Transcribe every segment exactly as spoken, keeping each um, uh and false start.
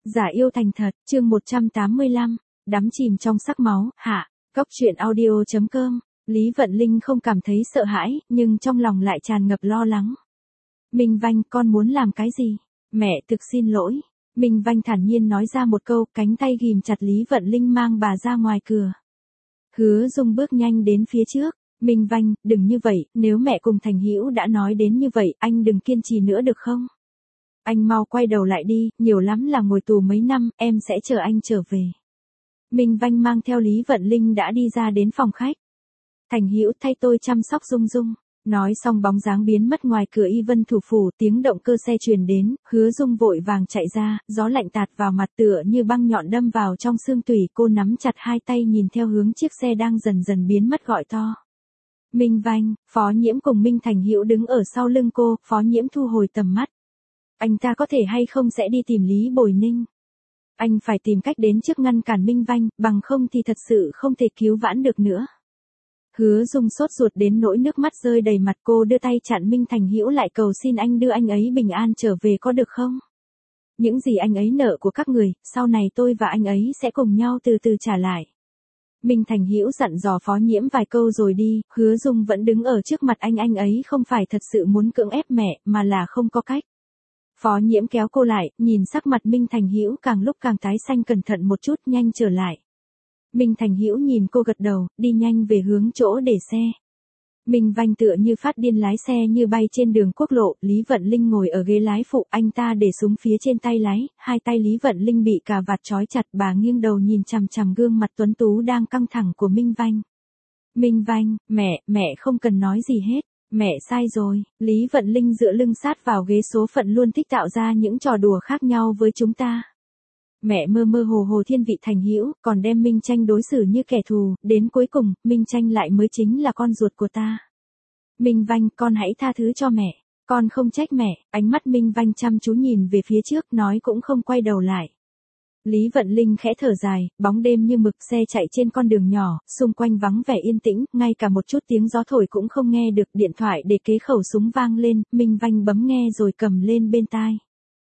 Giả yêu thành thật, chương một trăm tám mươi lăm, đắm chìm trong sắc máu, hạ, Cóc truyện audio chấm com. Lý Vận Linh không cảm thấy sợ hãi, nhưng trong lòng lại tràn ngập lo lắng. Minh Vanh, con muốn làm cái gì? Mẹ thực xin lỗi. Minh Vanh thản nhiên nói ra một câu, cánh tay ghìm chặt Lý Vận Linh mang bà ra ngoài cửa. Hứa Dung bước nhanh đến phía trước. Minh Vanh, đừng như vậy, nếu mẹ cùng Thành Hữu đã nói đến như vậy, anh đừng kiên trì nữa được không? Anh mau quay đầu lại đi, nhiều lắm là ngồi tù mấy năm, em sẽ chờ anh trở về. Minh Vanh mang theo Lý Vận Linh đã đi ra đến phòng khách. Thành Hữu, thay tôi chăm sóc Dung Dung. Nói xong bóng dáng biến mất ngoài cửa Y Vân thủ phủ, tiếng động cơ xe truyền đến, Hứa Dung vội vàng chạy ra, gió lạnh tạt vào mặt tựa như băng nhọn đâm vào trong xương tủy, cô nắm chặt hai tay nhìn theo hướng chiếc xe đang dần dần biến mất gọi to. Minh Vanh, Phó Nhiễm cùng Minh Thành Hữu đứng ở sau lưng cô, Phó Nhiễm thu hồi tầm mắt. Anh ta có thể hay không sẽ đi tìm Lý Bồi Ninh. Anh phải tìm cách đến trước ngăn cản Minh Vanh, bằng không thì thật sự không thể cứu vãn được nữa. Hứa Dung sốt ruột đến nỗi nước mắt rơi đầy mặt, cô đưa tay chặn Minh Thành Hữu lại, cầu xin anh đưa anh ấy bình an trở về có được không? Những gì anh ấy nợ của các người, sau này tôi và anh ấy sẽ cùng nhau từ từ trả lại. Minh Thành Hữu dặn dò Phó Nhiễm vài câu rồi đi, Hứa Dung vẫn đứng ở trước mặt anh, anh ấy không phải thật sự muốn cưỡng ép mẹ, mà là không có cách. Phó Nhiễm kéo cô lại, nhìn sắc mặt Minh Thành Hữu càng lúc càng tái xanh, cẩn thận một chút, nhanh trở lại. Minh Thành Hữu nhìn cô gật đầu, đi nhanh về hướng chỗ để xe. Minh Vanh tựa như phát điên lái xe như bay trên đường quốc lộ, Lý Vận Linh ngồi ở ghế lái phụ, anh ta để súng phía trên tay lái, hai tay Lý Vận Linh bị cà vạt trói chặt, bà nghiêng đầu nhìn chằm chằm gương mặt tuấn tú đang căng thẳng của Minh Vanh. Minh Vanh, mẹ, mẹ không cần nói gì hết. Mẹ sai rồi, Lý Vận Linh dựa lưng sát vào ghế, số phận luôn thích tạo ra những trò đùa khác nhau với chúng ta. Mẹ mơ mơ hồ hồ thiên vị Thành Hữu, còn đem Minh Tranh đối xử như kẻ thù, đến cuối cùng, Minh Tranh lại mới chính là con ruột của ta. Minh Vanh, con hãy tha thứ cho mẹ, con không trách mẹ. Ánh mắt Minh Vanh chăm chú nhìn về phía trước, nói cũng không quay đầu lại. Lý Vận Linh khẽ thở dài, bóng đêm như mực, xe chạy trên con đường nhỏ, xung quanh vắng vẻ yên tĩnh, ngay cả một chút tiếng gió thổi cũng không nghe được, điện thoại để kế khẩu súng vang lên, Minh Vanh bấm nghe rồi cầm lên bên tai.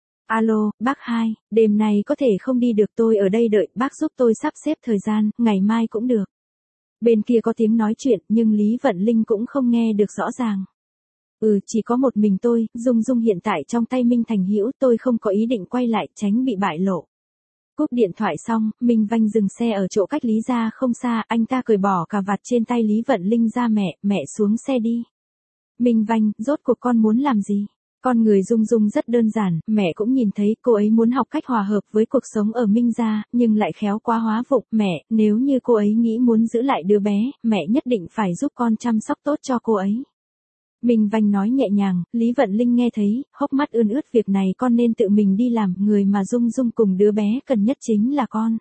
Alo, bác hai, đêm nay có thể không đi được, tôi ở đây đợi, bác giúp tôi sắp xếp thời gian, ngày mai cũng được. Bên kia có tiếng nói chuyện, nhưng Lý Vận Linh cũng không nghe được rõ ràng. Ừ, chỉ có một mình tôi, Dung Dung hiện tại trong tay Minh Thành Hữu, tôi không có ý định quay lại, tránh bị bại lộ. Cúp điện thoại xong, Minh Vanh dừng xe ở chỗ cách Lý ra không xa, anh ta cởi bỏ cà vạt trên tay Lý Vận Linh ra. Mẹ, mẹ xuống xe đi. Minh Vanh, rốt cuộc con muốn làm gì? Con người Dung Dung rất đơn giản, mẹ cũng nhìn thấy, cô ấy muốn học cách hòa hợp với cuộc sống ở Minh gia, nhưng lại khéo quá hóa vụng. Mẹ, nếu như cô ấy nghĩ muốn giữ lại đứa bé, mẹ nhất định phải giúp con chăm sóc tốt cho cô ấy. Minh Vanh nói nhẹ nhàng, Lý Vận Linh nghe thấy, hốc mắt ươn ướt, việc này con nên tự mình đi làm, người mà Dung Dung cùng đứa bé cần nhất chính là con.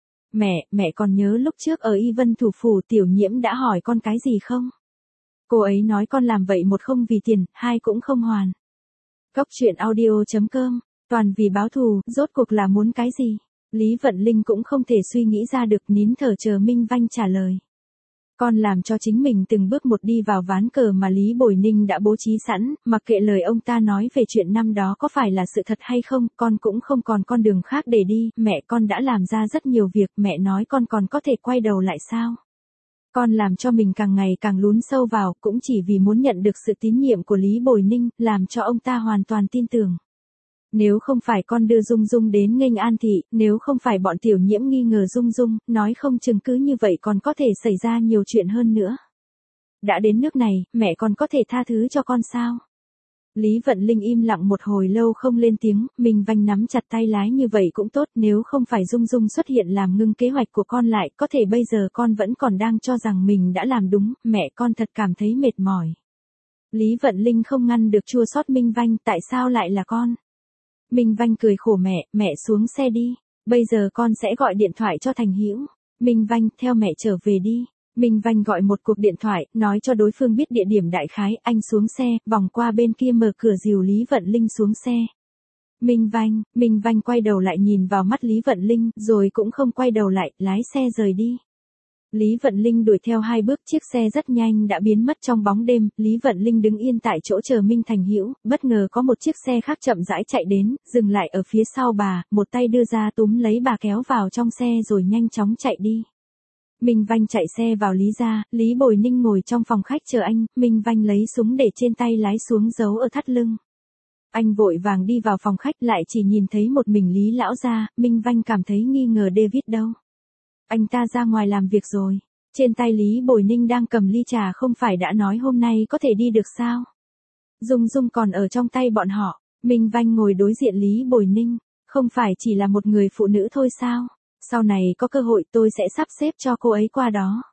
Mẹ, mẹ còn nhớ lúc trước ở Y Vân thủ phủ Tiểu Nhiễm đã hỏi con cái gì không? Cô ấy nói con làm vậy, một không vì tiền, hai cũng không hoàn. Cóc truyện audio chấm com, toàn vì báo thù, rốt cuộc là muốn cái gì? Lý Vận Linh cũng không thể suy nghĩ ra được, nín thở chờ Minh Vanh trả lời. Con làm cho chính mình từng bước một đi vào ván cờ mà Lý Bồi Ninh đã bố trí sẵn, mặc kệ lời ông ta nói về chuyện năm đó có phải là sự thật hay không, con cũng không còn con đường khác để đi, mẹ con đã làm ra rất nhiều việc, mẹ nói con còn có thể quay đầu lại sao? Con làm cho mình càng ngày càng lún sâu vào, cũng chỉ vì muốn nhận được sự tín nhiệm của Lý Bồi Ninh, làm cho ông ta hoàn toàn tin tưởng. Nếu không phải con đưa Dung Dung đến nghênh An thị, nếu không phải bọn Tiểu Nhiễm nghi ngờ Dung Dung, nói không chừng cứ như vậy còn có thể xảy ra nhiều chuyện hơn nữa. Đã đến nước này, mẹ còn có thể tha thứ cho con sao? Lý Vận Linh im lặng một hồi lâu không lên tiếng, Minh Vanh nắm chặt tay lái, như vậy cũng tốt, nếu không phải Dung Dung xuất hiện làm ngưng kế hoạch của con lại, có thể bây giờ con vẫn còn đang cho rằng mình đã làm đúng, mẹ con thật cảm thấy mệt mỏi. Lý Vận Linh không ngăn được chua xót Minh Vanh, tại sao lại là con? Minh Vanh cười khổ, mẹ, mẹ xuống xe đi, bây giờ con sẽ gọi điện thoại cho Thành Hữu. Minh Vanh, theo mẹ trở về đi. Minh Vanh gọi một cuộc điện thoại, nói cho đối phương biết địa điểm đại khái, anh xuống xe, vòng qua bên kia mở cửa dìu Lý Vận Linh xuống xe. Minh Vanh, Minh Vanh quay đầu lại nhìn vào mắt Lý Vận Linh, rồi cũng không quay đầu lại, lái xe rời đi. Lý Vận Linh đuổi theo hai bước, chiếc xe rất nhanh đã biến mất trong bóng đêm, Lý Vận Linh đứng yên tại chỗ chờ Minh Thành Hữu, bất ngờ có một chiếc xe khác chậm rãi chạy đến, dừng lại ở phía sau bà, một tay đưa ra túm lấy bà kéo vào trong xe rồi nhanh chóng chạy đi. Minh Vanh chạy xe vào Lý gia, Lý Bồi Ninh ngồi trong phòng khách chờ anh, Minh Vanh lấy súng để trên tay lái xuống giấu ở thắt lưng. Anh vội vàng đi vào phòng khách lại chỉ nhìn thấy một mình Lý lão gia, Minh Vanh cảm thấy nghi ngờ David đâu. Anh ta ra ngoài làm việc rồi. Trên tay Lý Bồi Ninh đang cầm ly trà không phải đã nói hôm nay có thể đi được sao? Dung Dung còn ở trong tay bọn họ. Minh Vanh ngồi đối diện Lý Bồi Ninh. Không phải chỉ là một người phụ nữ thôi sao? Sau này có cơ hội tôi sẽ sắp xếp cho cô ấy qua đó.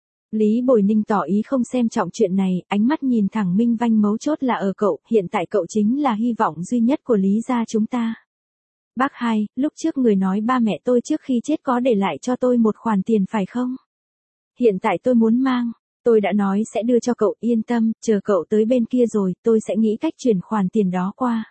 Lý Bồi Ninh tỏ ý không xem trọng chuyện này, ánh mắt nhìn thẳng Minh Vanh, mấu chốt là ở cậu, hiện tại cậu chính là hy vọng duy nhất của Lý gia chúng ta. Bác hai, lúc trước người nói ba mẹ tôi trước khi chết có để lại cho tôi một khoản tiền phải không? Hiện tại tôi muốn mang, tôi đã nói sẽ đưa cho cậu, yên tâm, chờ cậu tới bên kia rồi, tôi sẽ nghĩ cách chuyển khoản tiền đó qua.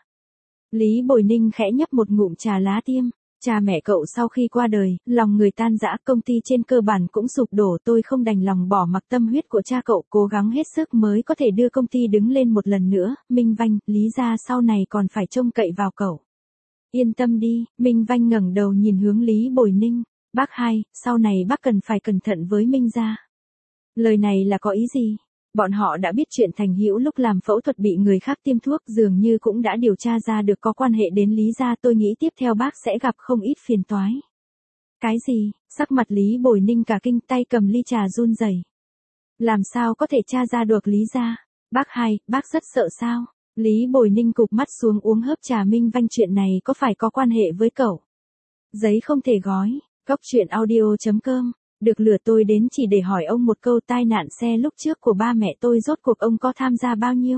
Lý Bồi Ninh khẽ nhấp một ngụm trà lá tiêm. Cha mẹ cậu sau khi qua đời, lòng người tan rã, công ty trên cơ bản cũng sụp đổ, tôi không đành lòng bỏ mặc tâm huyết của cha cậu, cố gắng hết sức mới có thể đưa công ty đứng lên một lần nữa. Minh Vanh, Lý gia sau này còn phải trông cậy vào cậu. Yên tâm đi, Minh Vanh ngẩng đầu nhìn hướng Lý Bồi Ninh. Bác hai, sau này bác cần phải cẩn thận với Minh gia. Lời này là có ý gì? Bọn họ đã biết chuyện Thành Hữu lúc làm phẫu thuật bị người khác tiêm thuốc, dường như cũng đã điều tra ra được có quan hệ đến Lý gia, tôi nghĩ tiếp theo bác sẽ gặp không ít phiền toái. Cái gì? Sắc mặt Lý Bồi Ninh cả kinh, tay cầm ly trà run rẩy. Làm sao có thể tra ra được Lý gia? Bác hai, bác rất sợ sao? Lý Bồi Ninh cụp mắt xuống uống hớp trà. Minh Vanh, chuyện này có phải có quan hệ với cậu? Giấy không thể gói. Cóc truyện audio chấm com. Được lừa tôi đến chỉ để hỏi ông một câu, tai nạn xe lúc trước của ba mẹ tôi rốt cuộc ông có tham gia bao nhiêu?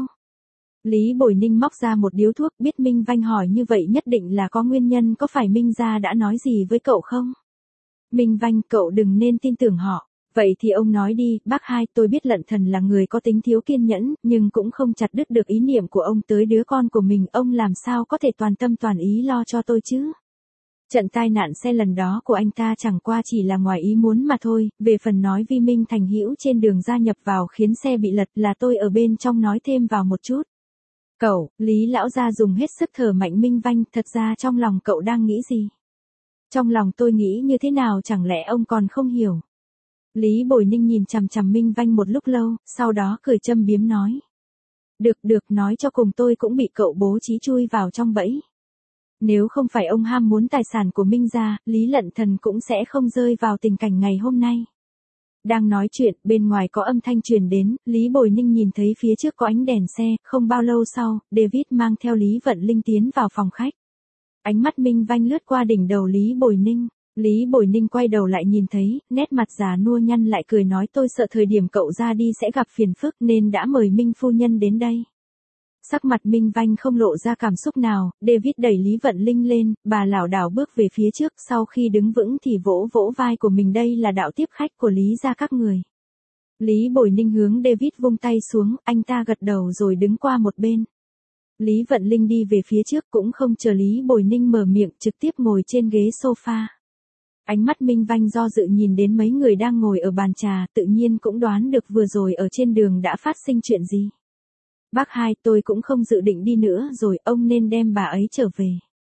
Lý Bồi Ninh móc ra một điếu thuốc, biết Minh Vanh hỏi như vậy nhất định là có nguyên nhân, có phải Minh gia đã nói gì với cậu không? Minh Vanh, cậu đừng nên tin tưởng họ. Vậy thì ông nói đi, bác hai, tôi biết Lận Thần là người có tính thiếu kiên nhẫn, nhưng cũng không chặt đứt được ý niệm của ông tới đứa con của mình, ông làm sao có thể toàn tâm toàn ý lo cho tôi chứ? Trận tai nạn xe lần đó của anh ta chẳng qua chỉ là ngoài ý muốn mà thôi, về phần nói Vi Minh Thành Hữu trên đường gia nhập vào khiến xe bị lật là tôi ở bên trong nói thêm vào một chút. Cậu, Lý lão gia dùng hết sức thở mạnh. Minh Vanh, thật ra trong lòng cậu đang nghĩ gì? Trong lòng tôi nghĩ như thế nào chẳng lẽ ông còn không hiểu? Lý Bồi Ninh nhìn chằm chằm Minh Vanh một lúc lâu, sau đó cười châm biếm nói. Được được, nói cho cùng tôi cũng bị cậu bố trí chui vào trong bẫy. Nếu không phải ông ham muốn tài sản của Minh gia, Lý Lận Thần cũng sẽ không rơi vào tình cảnh ngày hôm nay. Đang nói chuyện, bên ngoài có âm thanh truyền đến, Lý Bồi Ninh nhìn thấy phía trước có ánh đèn xe, không bao lâu sau, David mang theo Lý Vận Linh tiến vào phòng khách. Ánh mắt Minh Vanh lướt qua đỉnh đầu Lý Bồi Ninh. Lý Bồi Ninh quay đầu lại nhìn thấy, nét mặt già nua nhăn lại, cười nói, tôi sợ thời điểm cậu ra đi sẽ gặp phiền phức nên đã mời Minh phu nhân đến đây. Sắc mặt Minh Vanh không lộ ra cảm xúc nào, David đẩy Lý Vận Linh lên, bà lảo đảo bước về phía trước, sau khi đứng vững thì vỗ vỗ vai của mình, đây là đạo tiếp khách của Lý gia các người. Lý Bồi Ninh hướng David vung tay xuống, anh ta gật đầu rồi đứng qua một bên. Lý Vận Linh đi về phía trước cũng không chờ Lý Bồi Ninh mở miệng, trực tiếp ngồi trên ghế sofa. Ánh mắt Minh Vanh do dự nhìn đến mấy người đang ngồi ở bàn trà, tự nhiên cũng đoán được vừa rồi ở trên đường đã phát sinh chuyện gì. Bác hai, tôi cũng không dự định đi nữa rồi, ông nên đem bà ấy trở về.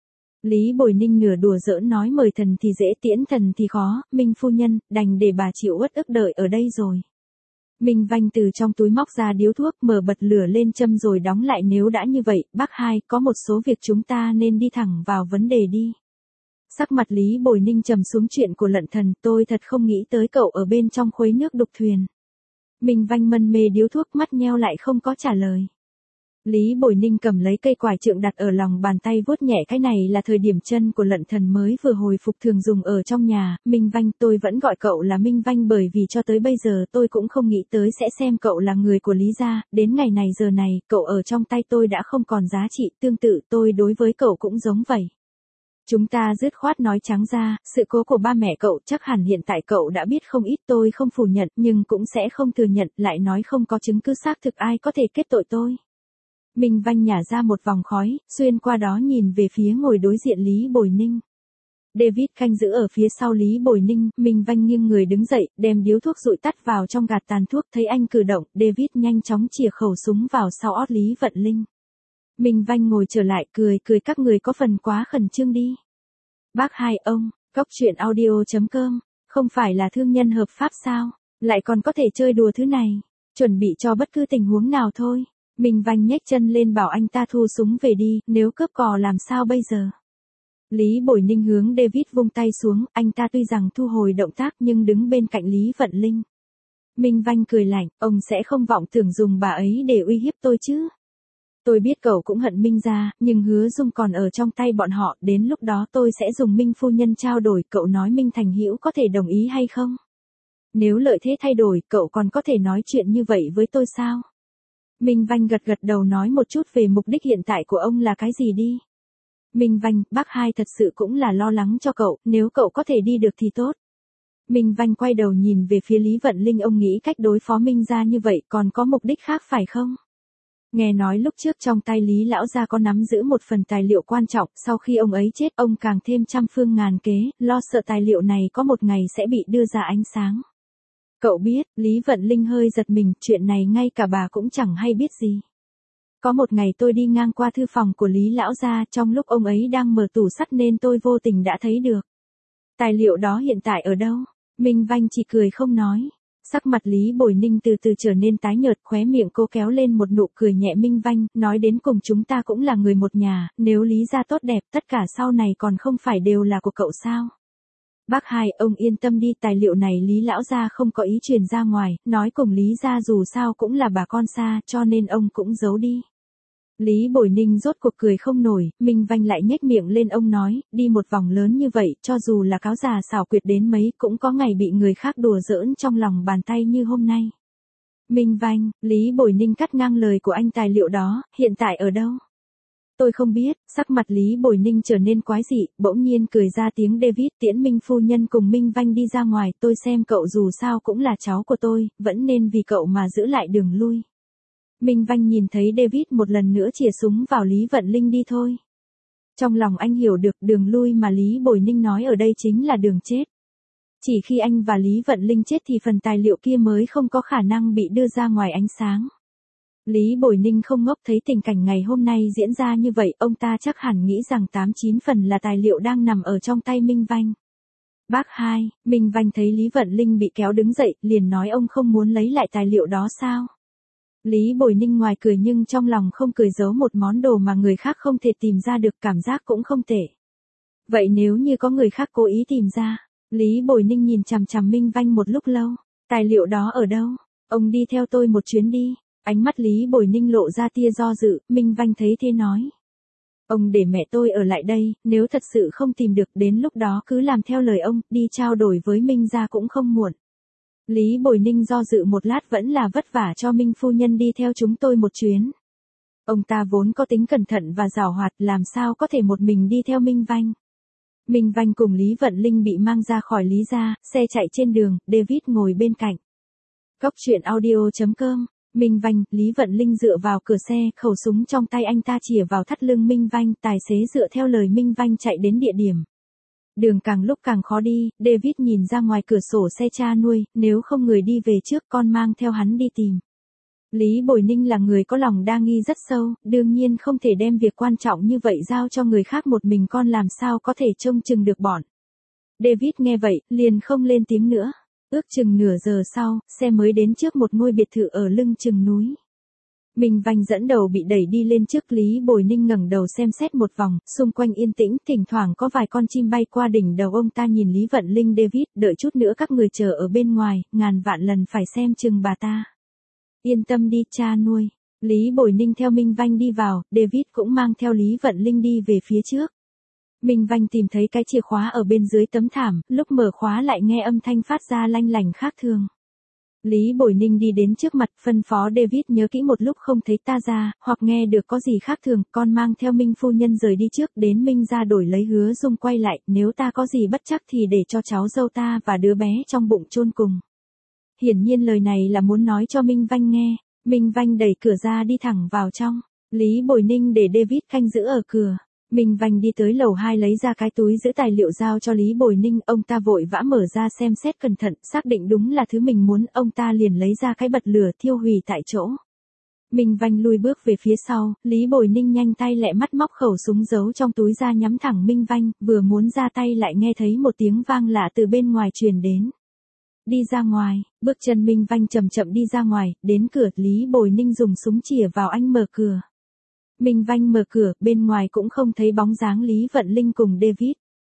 Lý Bồi Ninh nửa đùa giỡn nói, mời thần thì dễ tiễn thần thì khó, Minh phu nhân, đành để bà chịu uất ức đợi ở đây rồi. Minh Vanh từ trong túi móc ra điếu thuốc, mở bật lửa lên châm rồi đóng lại, nếu đã như vậy, bác hai, có một số việc chúng ta nên đi thẳng vào vấn đề đi. Sắc mặt Lý Bồi Ninh trầm xuống, chuyện của Lận Thần, tôi thật không nghĩ tới cậu ở bên trong khuấy nước đục thuyền. Minh Vanh mân mê điếu thuốc, mắt nheo lại không có trả lời. Lý Bồi Ninh cầm lấy cây quải trượng đặt ở lòng bàn tay vuốt nhẹ, cái này là thời điểm chân của Lận Thần mới vừa hồi phục thường dùng ở trong nhà. Minh Vanh, tôi vẫn gọi cậu là Minh Vanh bởi vì cho tới bây giờ tôi cũng không nghĩ tới sẽ xem cậu là người của Lý gia, đến ngày này giờ này, cậu ở trong tay tôi đã không còn giá trị, tương tự tôi đối với cậu cũng giống vậy. Chúng ta dứt khoát nói trắng ra, sự cố của ba mẹ cậu chắc hẳn hiện tại cậu đã biết không ít, tôi không phủ nhận nhưng cũng sẽ không thừa nhận, lại nói không có chứng cứ xác thực ai có thể kết tội tôi. Minh Vanh nhả ra một vòng khói, xuyên qua đó nhìn về phía ngồi đối diện Lý Bồi Ninh. David canh giữ ở phía sau Lý Bồi Ninh, Minh Vanh nghiêng người đứng dậy, đem điếu thuốc dụi tắt vào trong gạt tàn thuốc, thấy anh cử động, David nhanh chóng chìa khẩu súng vào sau ót Lý Vận Linh. Minh Vanh ngồi trở lại, cười cười các người có phần quá khẩn trương đi. Bác hai ông, cóc truyện audio chấm com, không phải là thương nhân hợp pháp sao, lại còn có thể chơi đùa thứ này, chuẩn bị cho bất cứ tình huống nào thôi. Minh Vanh nhếch chân lên bảo anh ta thu súng về đi, nếu cướp cò làm sao bây giờ. Lý Bồi Ninh hướng David vung tay xuống, anh ta tuy rằng thu hồi động tác nhưng đứng bên cạnh Lý Vận Linh. Minh Vanh cười lạnh, ông sẽ không vọng tưởng dùng bà ấy để uy hiếp tôi chứ. Tôi biết cậu cũng hận Minh gia, nhưng Hứa Dung còn ở trong tay bọn họ, đến lúc đó tôi sẽ dùng Minh phu nhân trao đổi, cậu nói Minh Thành Hữu có thể đồng ý hay không? Nếu lợi thế thay đổi, cậu còn có thể nói chuyện như vậy với tôi sao? Minh Vanh gật gật đầu nói một chút về mục đích hiện tại của ông là cái gì đi. Minh Vanh, bác hai thật sự cũng là lo lắng cho cậu, nếu cậu có thể đi được thì tốt. Minh Vanh quay đầu nhìn về phía Lý Vận Linh, ông nghĩ cách đối phó Minh gia như vậy còn có mục đích khác phải không? Nghe nói lúc trước trong tay Lý lão gia có nắm giữ một phần tài liệu quan trọng, sau khi ông ấy chết ông càng thêm trăm phương ngàn kế, lo sợ tài liệu này có một ngày sẽ bị đưa ra ánh sáng. Cậu biết, Lý Vận Linh hơi giật mình, chuyện này ngay cả bà cũng chẳng hay biết gì. Có một ngày tôi đi ngang qua thư phòng của Lý lão gia, trong lúc ông ấy đang mở tủ sắt nên tôi vô tình đã thấy được. Tài liệu đó hiện tại ở đâu? Minh Vanh chỉ cười không nói. Sắc mặt Lý Bồi Ninh từ từ trở nên tái nhợt, khóe miệng cô kéo lên một nụ cười nhẹ. Minh Vanh, nói đến cùng chúng ta cũng là người một nhà, nếu Lý gia tốt đẹp, tất cả sau này còn không phải đều là của cậu sao? Bác hai, ông yên tâm đi, tài liệu này Lý lão gia không có ý truyền ra ngoài, nói cùng Lý gia dù sao cũng là bà con xa, cho nên ông cũng giấu đi. Lý Bồi Ninh rốt cuộc cười không nổi, Minh Vanh lại nhếch miệng lên, ông nói, đi một vòng lớn như vậy, cho dù là cáo già xảo quyệt đến mấy cũng có ngày bị người khác đùa giỡn trong lòng bàn tay như hôm nay. Minh Vanh, Lý Bồi Ninh cắt ngang lời của anh, tài liệu đó, hiện tại ở đâu? Tôi không biết, sắc mặt Lý Bồi Ninh trở nên quái dị, bỗng nhiên cười ra tiếng. David, tiễn Minh phu nhân cùng Minh Vanh đi ra ngoài, tôi xem cậu dù sao cũng là cháu của tôi, vẫn nên vì cậu mà giữ lại đường lui. Minh Vanh nhìn thấy David một lần nữa chìa súng vào Lý Vận Linh đi thôi. Trong lòng anh hiểu được đường lui mà Lý Bồi Ninh nói ở đây chính là đường chết. Chỉ khi anh và Lý Vận Linh chết thì phần tài liệu kia mới không có khả năng bị đưa ra ngoài ánh sáng. Lý Bồi Ninh không ngốc, thấy tình cảnh ngày hôm nay diễn ra như vậy, ông ta chắc hẳn nghĩ rằng tám chín phần là tài liệu đang nằm ở trong tay Minh Vanh. Bác hai, Minh Vanh thấy Lý Vận Linh bị kéo đứng dậy, liền nói, ông không muốn lấy lại tài liệu đó sao? Lý Bồi Ninh ngoài cười nhưng trong lòng không cười, giấu một món đồ mà người khác không thể tìm ra được, cảm giác cũng không tệ. Vậy nếu như có người khác cố ý tìm ra? Lý Bồi Ninh nhìn chằm chằm Minh Vanh một lúc lâu. Tài liệu đó ở đâu? Ông đi theo tôi một chuyến đi. Ánh mắt Lý Bồi Ninh lộ ra tia do dự, Minh Vanh thấy thế nói. Ông để mẹ tôi ở lại đây, nếu thật sự không tìm được đến lúc đó cứ làm theo lời ông, đi trao đổi với Minh gia cũng không muộn. Lý Bồi Ninh do dự một lát, vẫn là vất vả cho Minh phu nhân đi theo chúng tôi một chuyến. Ông ta vốn có tính cẩn thận và giàu hoạt, làm sao có thể một mình đi theo Minh Vanh. Minh Vanh cùng Lý Vận Linh bị mang ra khỏi Lý gia, xe chạy trên đường, David ngồi bên cạnh. Cóc truyện audio chấm com. Minh Vanh, Lý Vận Linh dựa vào cửa xe, khẩu súng trong tay anh ta chìa vào thắt lưng Minh Vanh, tài xế dựa theo lời Minh Vanh chạy đến địa điểm. Đường càng lúc càng khó đi, David nhìn ra ngoài cửa sổ xe cha nuôi, nếu không người đi về trước con mang theo hắn đi tìm. Lý Bồi Ninh là người có lòng đa nghi rất sâu, đương nhiên không thể đem việc quan trọng như vậy giao cho người khác, một mình con làm sao có thể trông chừng được bọn. David nghe vậy, liền không lên tiếng nữa. Ước chừng nửa giờ sau, xe mới đến trước một ngôi biệt thự ở lưng chừng núi. Minh Vanh dẫn đầu bị đẩy đi lên trước, Lý Bồi Ninh ngẩng đầu xem xét một vòng, xung quanh yên tĩnh, thỉnh thoảng có vài con chim bay qua đỉnh đầu ông ta. Nhìn Lý Vận Linh, David, đợi chút nữa các người chờ ở bên ngoài, ngàn vạn lần phải xem chừng bà ta. Yên tâm đi cha nuôi. Lý Bồi Ninh theo Minh Vanh đi vào, David cũng mang theo Lý Vận Linh đi về phía trước. Minh Vanh tìm thấy cái chìa khóa ở bên dưới tấm thảm, lúc mở khóa lại nghe âm thanh phát ra lanh lảnh khác thường. Lý Bồi Ninh đi đến trước mặt, phân phó David nhớ kỹ một lúc không thấy ta ra, hoặc nghe được có gì khác thường, con mang theo Minh phu nhân rời đi trước, đến Minh gia đổi lấy Hứa Dung quay lại, nếu ta có gì bất chắc thì để cho cháu dâu ta và đứa bé trong bụng chôn cùng. Hiển nhiên lời này là muốn nói cho Minh Vanh nghe. Minh Vanh đẩy cửa ra đi thẳng vào trong. Lý Bồi Ninh để David canh giữ ở cửa. Minh Vanh đi tới lầu hai lấy ra cái túi giữ tài liệu giao cho Lý Bồi Ninh, ông ta vội vã mở ra xem xét cẩn thận, xác định đúng là thứ mình muốn, ông ta liền lấy ra cái bật lửa thiêu hủy tại chỗ. Minh Vanh lui bước về phía sau, Lý Bồi Ninh nhanh tay lẹ mắt móc khẩu súng giấu trong túi ra nhắm thẳng Minh Vanh, vừa muốn ra tay lại nghe thấy một tiếng vang lạ từ bên ngoài truyền đến. Đi ra ngoài, bước chân Minh Vanh chậm chậm đi ra ngoài, đến cửa, Lý Bồi Ninh dùng súng chĩa vào anh mở cửa. Minh Vanh mở cửa, bên ngoài cũng không thấy bóng dáng Lý Vận Linh cùng David.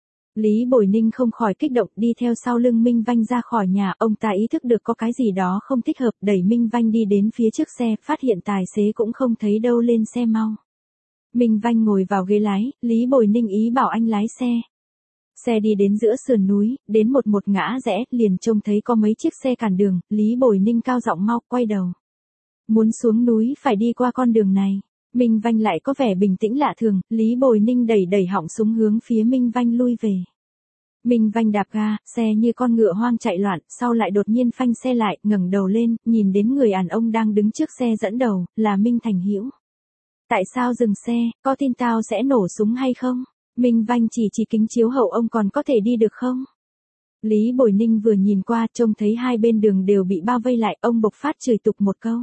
Lý Bồi Ninh không khỏi kích động đi theo sau lưng Minh Vanh ra khỏi nhà, ông ta ý thức được có cái gì đó không thích hợp, đẩy Minh Vanh đi đến phía trước xe, phát hiện tài xế cũng không thấy đâu, lên xe mau. Minh Vanh ngồi vào ghế lái, Lý Bồi Ninh ý bảo anh lái xe. Xe đi đến giữa sườn núi, đến một một ngã rẽ, liền trông thấy có mấy chiếc xe cản đường, Lý Bồi Ninh cao giọng mau, quay đầu. Muốn xuống núi phải đi qua con đường này. Minh Vanh lại có vẻ bình tĩnh lạ thường, Lý Bồi Ninh đẩy đẩy họng súng hướng phía Minh Vanh lui về. Minh Vanh đạp ga, xe như con ngựa hoang chạy loạn, sau lại đột nhiên phanh xe lại, ngẩng đầu lên, nhìn đến người đàn ông đang đứng trước xe dẫn đầu, là Minh Thành Hữu. Tại sao dừng xe, có tin tao sẽ nổ súng hay không? Minh Vanh chỉ chỉ kính chiếu hậu, ông còn có thể đi được không? Lý Bồi Ninh vừa nhìn qua, trông thấy hai bên đường đều bị bao vây lại, ông bộc phát chửi tục một câu.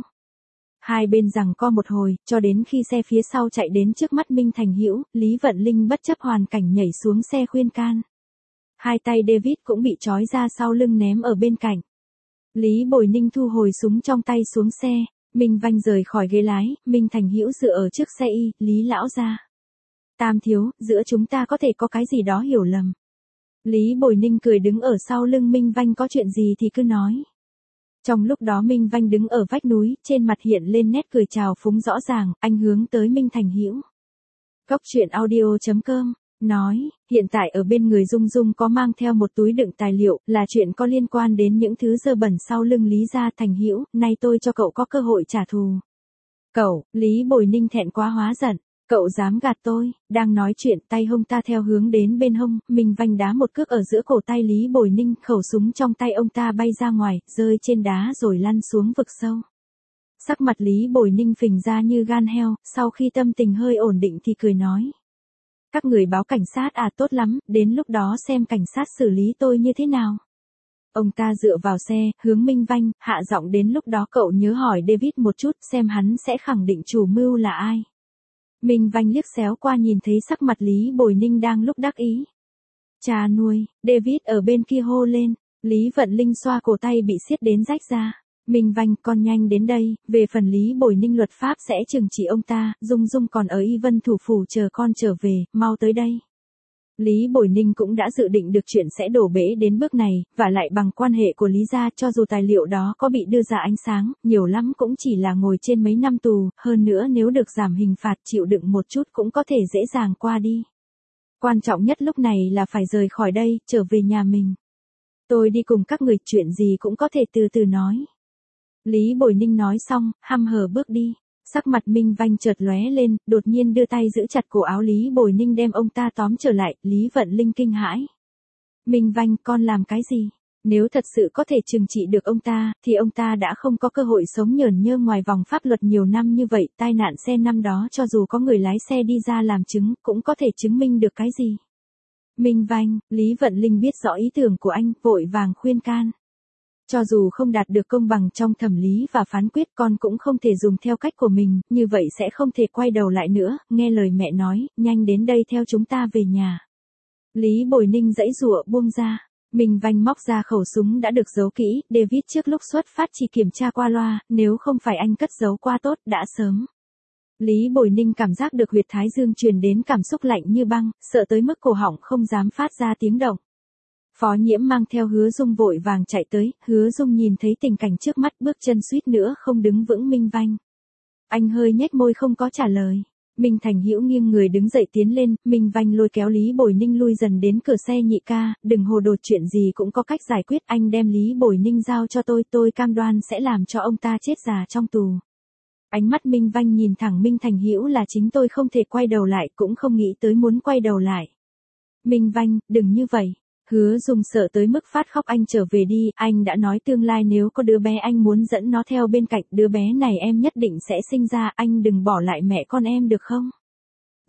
Hai bên giằng co một hồi, cho đến khi xe phía sau chạy đến trước mắt Minh Thành Hữu, Lý Vận Linh bất chấp hoàn cảnh nhảy xuống xe khuyên can. Hai tay David cũng bị trói ra sau lưng ném ở bên cạnh. Lý Bồi Ninh thu hồi súng trong tay xuống xe, Minh Vanh rời khỏi ghế lái, Minh Thành Hữu dựa ở trước xe y, Lý lão gia. Tam thiếu, giữa chúng ta có thể có cái gì đó hiểu lầm. Lý Bồi Ninh cười đứng ở sau lưng Minh Vanh, có chuyện gì thì cứ nói. Trong lúc đó Minh Vanh đứng ở vách núi, trên mặt hiện lên nét cười chào phúng rõ ràng, anh hướng tới Minh Thành Hữu. Cốc truyện audio chấm com nói, hiện tại ở bên người Dung Dung có mang theo một túi đựng tài liệu, là chuyện có liên quan đến những thứ dơ bẩn sau lưng Lý gia. Thành Hữu, nay tôi cho cậu có cơ hội trả thù. Cậu, Lý Bồi Ninh thẹn quá hóa giận. Cậu dám gạt tôi, đang nói chuyện, tay hông ta theo hướng đến bên hông, Minh Vanh đá một cước ở giữa cổ tay Lý Bồi Ninh, khẩu súng trong tay ông ta bay ra ngoài, rơi trên đá rồi lăn xuống vực sâu. Sắc mặt Lý Bồi Ninh phình ra như gan heo, sau khi tâm tình hơi ổn định thì cười nói. Các người báo cảnh sát à, tốt lắm, đến lúc đó xem cảnh sát xử lý tôi như thế nào. Ông ta dựa vào xe, hướng Minh Vanh, hạ giọng, đến lúc đó cậu nhớ hỏi David một chút, xem hắn sẽ khẳng định chủ mưu là ai. Minh Vanh liếc xéo qua nhìn thấy sắc mặt Lý Bồi Ninh đang lúc đắc ý. Cha nuôi, David ở bên kia hô lên, Lý Vận Linh xoa cổ tay bị siết đến rách ra. Minh Vanh, con nhanh đến đây, về phần Lý Bồi Ninh luật pháp sẽ trừng trị ông ta, Dung Dung còn ở Y Vân thủ phủ chờ con trở về, mau tới đây. Lý Bồi Ninh cũng đã dự định được chuyện sẽ đổ bể đến bước này, và lại bằng quan hệ của Lý gia, cho dù tài liệu đó có bị đưa ra ánh sáng, nhiều lắm cũng chỉ là ngồi trên mấy năm tù, hơn nữa nếu được giảm hình phạt chịu đựng một chút cũng có thể dễ dàng qua đi. Quan trọng nhất lúc này là phải rời khỏi đây, trở về nhà mình. Tôi đi cùng các người, chuyện gì cũng có thể từ từ nói. Lý Bồi Ninh nói xong, hăm hở bước đi. Sắc mặt Minh Vanh chợt lóe lên, đột nhiên đưa tay giữ chặt cổ áo Lý Bồi Ninh đem ông ta tóm trở lại, Lý Vận Linh kinh hãi. Minh Vanh, con làm cái gì? Nếu thật sự có thể trừng trị được ông ta, thì ông ta đã không có cơ hội sống nhởn nhơ ngoài vòng pháp luật nhiều năm như vậy, tai nạn xe năm đó cho dù có người lái xe đi ra làm chứng, cũng có thể chứng minh được cái gì. Minh Vanh, Lý Vận Linh biết rõ ý tưởng của anh, vội vàng khuyên can. Cho dù không đạt được công bằng trong thẩm lý và phán quyết, con cũng không thể dùng theo cách của mình, như vậy sẽ không thể quay đầu lại nữa, nghe lời mẹ nói, nhanh đến đây theo chúng ta về nhà. Lý Bồi Ninh giãy giụa buông ra, Minh Vanh móc ra khẩu súng đã được giấu kỹ, David trước lúc xuất phát chỉ kiểm tra qua loa, nếu không phải anh cất giấu qua tốt, đã sớm. Lý Bồi Ninh cảm giác được huyệt thái dương truyền đến cảm xúc lạnh như băng, sợ tới mức cổ họng không dám phát ra tiếng động. Phó Nhiễm mang theo Hứa Dung vội vàng chạy tới, Hứa Dung nhìn thấy tình cảnh trước mắt bước chân suýt nữa không đứng vững. Minh Vanh. Anh hơi nhếch môi không có trả lời. Minh Thành Hữu nghiêng người đứng dậy tiến lên, Minh Vanh lôi kéo Lý Bồi Ninh lui dần đến cửa xe. Nhị ca, đừng hồ đồ, chuyện gì cũng có cách giải quyết, anh đem Lý Bồi Ninh giao cho tôi, tôi cam đoan sẽ làm cho ông ta chết già trong tù. Ánh mắt Minh Vanh nhìn thẳng Minh Thành Hữu, là chính tôi không thể quay đầu lại, cũng không nghĩ tới muốn quay đầu lại. Minh Vanh, đừng như vậy. Hứa Dung sợ tới mức phát khóc, anh trở về đi, anh đã nói tương lai nếu có đứa bé anh muốn dẫn nó theo bên cạnh, đứa bé này em nhất định sẽ sinh ra, anh đừng bỏ lại mẹ con em được không?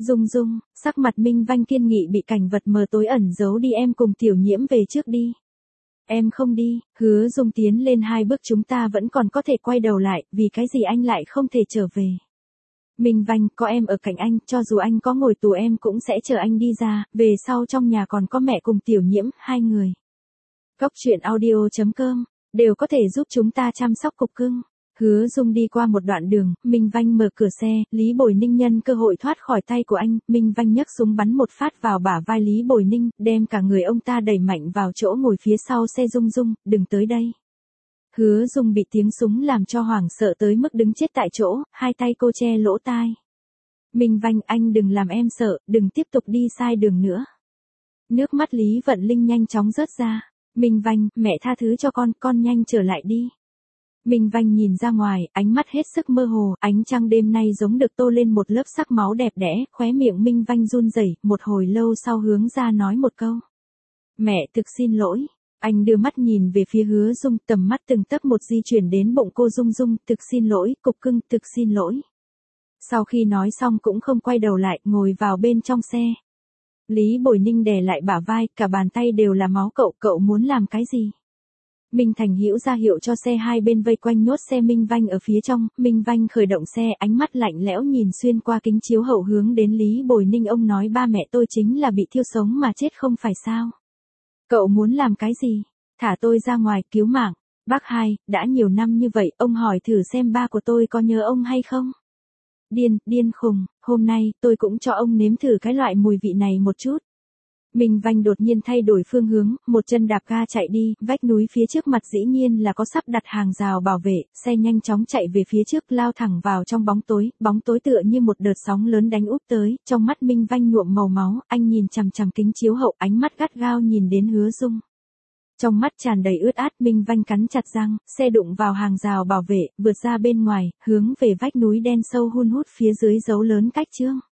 Dung Dung, sắc mặt Minh Vanh kiên nghị bị cảnh vật mờ tối ẩn giấu đi, em cùng Tiểu Nhiễm về trước đi. Em không đi, Hứa Dung tiến lên hai bước, chúng ta vẫn còn có thể quay đầu lại, vì cái gì anh lại không thể trở về. Minh Vanh, có em ở cạnh anh, cho dù anh có ngồi tù em cũng sẽ chờ anh đi ra, về sau trong nhà còn có mẹ cùng Tiểu Nhiễm, hai người. Cốc truyện audio chấm com, đều có thể giúp chúng ta chăm sóc cục cưng. Hứa Dung đi qua một đoạn đường, Minh Vanh mở cửa xe, Lý Bồi Ninh nhân cơ hội thoát khỏi tay của anh, Minh Vanh nhấc súng bắn một phát vào bả vai Lý Bồi Ninh, đem cả người ông ta đẩy mạnh vào chỗ ngồi phía sau xe. Dung Dung, đừng tới đây. Hứa Dung bị tiếng súng làm cho hoảng sợ tới mức đứng chết tại chỗ, hai tay cô che lỗ tai. Minh Vanh, anh đừng làm em sợ, đừng tiếp tục đi sai đường nữa. Nước mắt Lý Vận Linh nhanh chóng rớt ra. Minh Vanh, mẹ tha thứ cho con, con nhanh trở lại đi. Minh Vanh nhìn ra ngoài, ánh mắt hết sức mơ hồ, ánh trăng đêm nay giống được tô lên một lớp sắc máu đẹp đẽ, khóe miệng Minh Vanh run rẩy, một hồi lâu sau hướng ra nói một câu. Mẹ thực xin lỗi. Anh đưa mắt nhìn về phía Hứa Dung, tầm mắt từng tấc một di chuyển đến bụng cô. Dung Dung, thực xin lỗi, cục cưng, thực xin lỗi. Sau khi nói xong cũng không quay đầu lại, ngồi vào bên trong xe. Lý Bồi Ninh đè lại bả vai, cả bàn tay đều là máu. Cậu, cậu muốn làm cái gì? Minh Thành Hữu ra hiệu cho xe hai bên vây quanh nhốt xe Minh Vanh ở phía trong, Minh Vanh khởi động xe, ánh mắt lạnh lẽo nhìn xuyên qua kính chiếu hậu hướng đến Lý Bồi Ninh. Ông nói ba mẹ tôi chính là bị thiêu sống mà chết không phải sao? Cậu muốn làm cái gì? Thả tôi ra ngoài, cứu mạng. Bác hai, đã nhiều năm như vậy, ông hỏi thử xem ba của tôi có nhớ ông hay không? Điên, điên khùng, hôm nay, tôi cũng cho ông nếm thử cái loại mùi vị này một chút. Minh Vanh đột nhiên thay đổi phương hướng, một chân đạp ga chạy đi, vách núi phía trước mặt dĩ nhiên là có sắp đặt hàng rào bảo vệ, xe nhanh chóng chạy về phía trước, lao thẳng vào trong bóng tối, bóng tối tựa như một đợt sóng lớn đánh úp tới, trong mắt Minh Vanh nhuộm màu máu, anh nhìn chằm chằm kính chiếu hậu, ánh mắt gắt gao nhìn đến Hứa Dung. Trong mắt tràn đầy ướt át, Minh Vanh cắn chặt răng, xe đụng vào hàng rào bảo vệ, vượt ra bên ngoài, hướng về vách núi đen sâu hun hút phía dưới dấu lớn cách chương.